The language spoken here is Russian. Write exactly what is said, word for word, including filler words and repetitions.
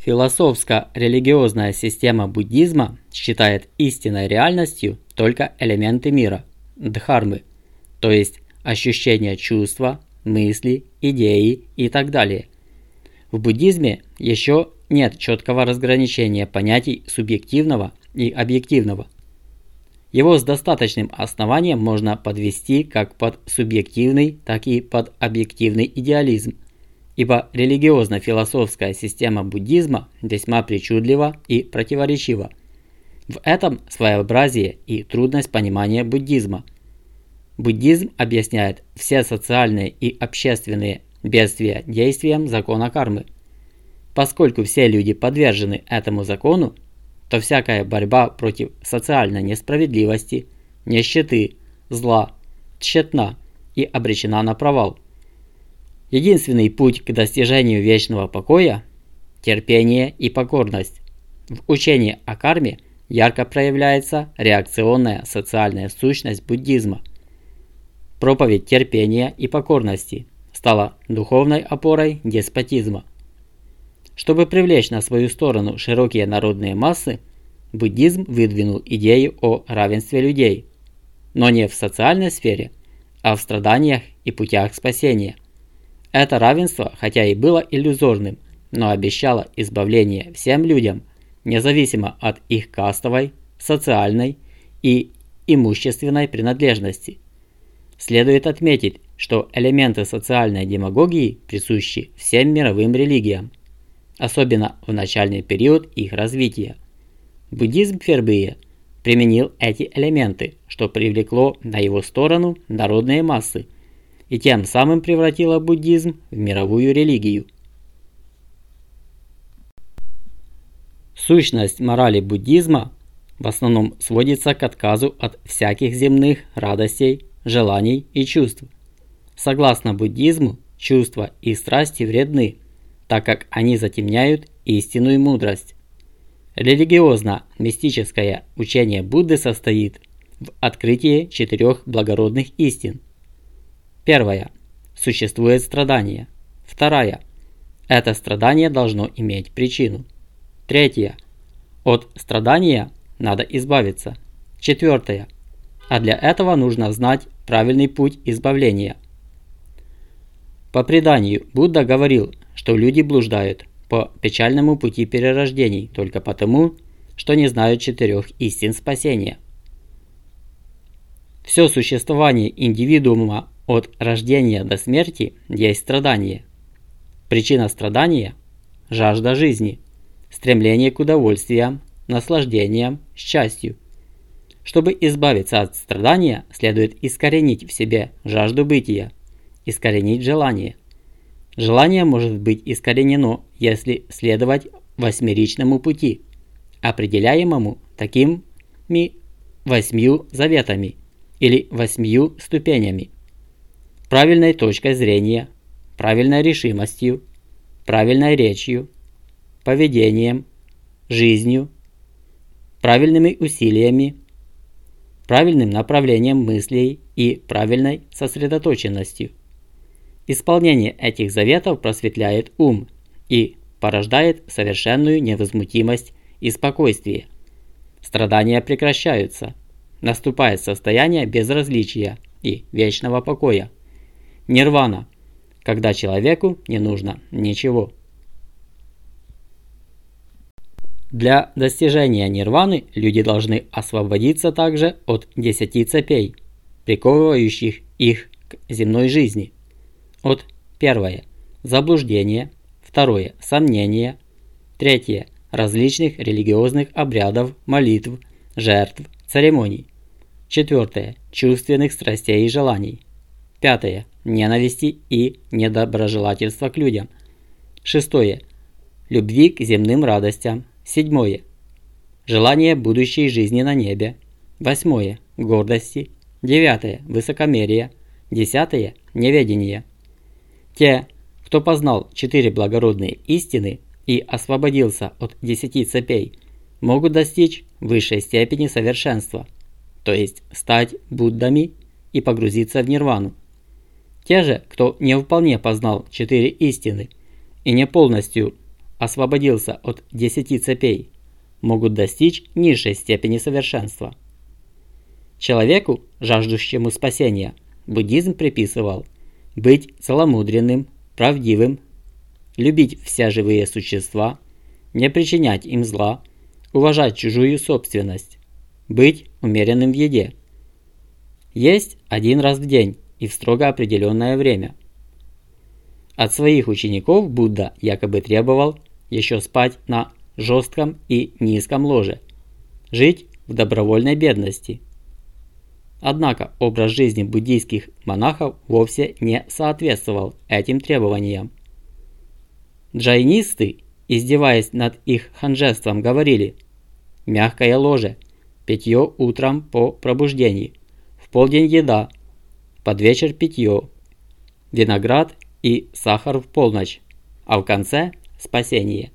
Философско-религиозная система буддизма считает истинной реальностью только элементы мира, дхармы, то есть ощущения чувства, мысли, идеи и так далее. В буддизме еще нет четкого разграничения понятий субъективного и объективного. Его с достаточным основанием можно подвести как под субъективный, так и под объективный идеализм, ибо религиозно-философская система буддизма весьма причудлива и противоречива. В этом своеобразие и трудность понимания буддизма. Буддизм объясняет все социальные и общественные бедствия действием закона кармы. Поскольку все люди подвержены этому закону, то всякая борьба против социальной несправедливости, нищеты, зла тщетна и обречена на провал. Единственный путь к достижению вечного покоя – терпение и покорность. В учении о карме ярко проявляется реакционная социальная сущность буддизма. Проповедь терпения и покорности стала духовной опорой деспотизма. Чтобы привлечь на свою сторону широкие народные массы, буддизм выдвинул идею о равенстве людей, но не в социальной сфере, а в страданиях и путях спасения. Это равенство, хотя и было иллюзорным, но обещало избавление всем людям, независимо от их кастовой, социальной и имущественной принадлежности. Следует отметить, что элементы социальной демагогии присущи всем мировым религиям, особенно в начальный период их развития. Буддизм впервые применил эти элементы, что привлекло на его сторону народные массы, и тем самым превратило буддизм в мировую религию. Сущность морали буддизма в основном сводится к отказу от всяких земных радостей, желаний и чувств. Согласно буддизму, чувства и страсти вредны, так как они затемняют истинную мудрость. Религиозно-мистическое учение Будды состоит в открытии четырех благородных истин. Первая. Существует страдание. Вторая. Это страдание должно иметь причину. Третья. От страдания надо избавиться. Четвертая. А для этого нужно знать правильный путь избавления. По преданию Будда говорил, что люди блуждают по печальному пути перерождений только потому, что не знают четырех истин спасения. Все существование индивидуума от рождения до смерти есть страдание. Причина страдания – жажда жизни, стремление к удовольствиям, наслаждениям, счастью. Чтобы избавиться от страдания, следует искоренить в себе жажду бытия, искоренить желание. Желание может быть искоренено, если следовать восьмеричному пути, определяемому такими восьмью заветами или восьмью ступенями: правильной точкой зрения, правильной решимостью, правильной речью, поведением, жизнью, правильными усилиями, правильным направлением мыслей и правильной сосредоточенностью. Исполнение этих заветов просветляет ум и порождает совершенную невозмутимость и спокойствие. Страдания прекращаются, наступает состояние безразличия и вечного покоя. Нирвана, когда человеку не нужно ничего. Для достижения нирваны люди должны освободиться также от десяти цепей, приковывающих их к земной жизни. От первое – заблуждения, второе – сомнения, третье – различных религиозных обрядов, молитв, жертв, церемоний, четвертое – чувственных страстей и желаний, пятое – ненависти и недоброжелательства к людям, шестое – любви к земным радостям, седьмое – желание будущей жизни на небе, восьмое – гордости, девятое – высокомерие, десятое – неведение. Те, кто познал четыре благородные истины и освободился от десяти цепей, могут достичь высшей степени совершенства, то есть стать Буддами и погрузиться в нирвану. Те же, кто не вполне познал четыре истины и не полностью освободился от десяти цепей, могут достичь низшей степени совершенства. Человеку, жаждущему спасения, буддизм приписывал быть целомудренным, правдивым, любить все живые существа, не причинять им зла, уважать чужую собственность, быть умеренным в еде, есть один раз в день и в строго определенное время. От своих учеников Будда якобы требовал еще спать на жестком и низком ложе, жить в добровольной бедности. Однако образ жизни буддийских монахов вовсе не соответствовал этим требованиям. Джайнисты, издеваясь над их ханжеством, говорили: мягкое ложе, питье утром по пробуждении, в полдень еда, под вечер питье, виноград и сахар в полночь, а в конце спасение.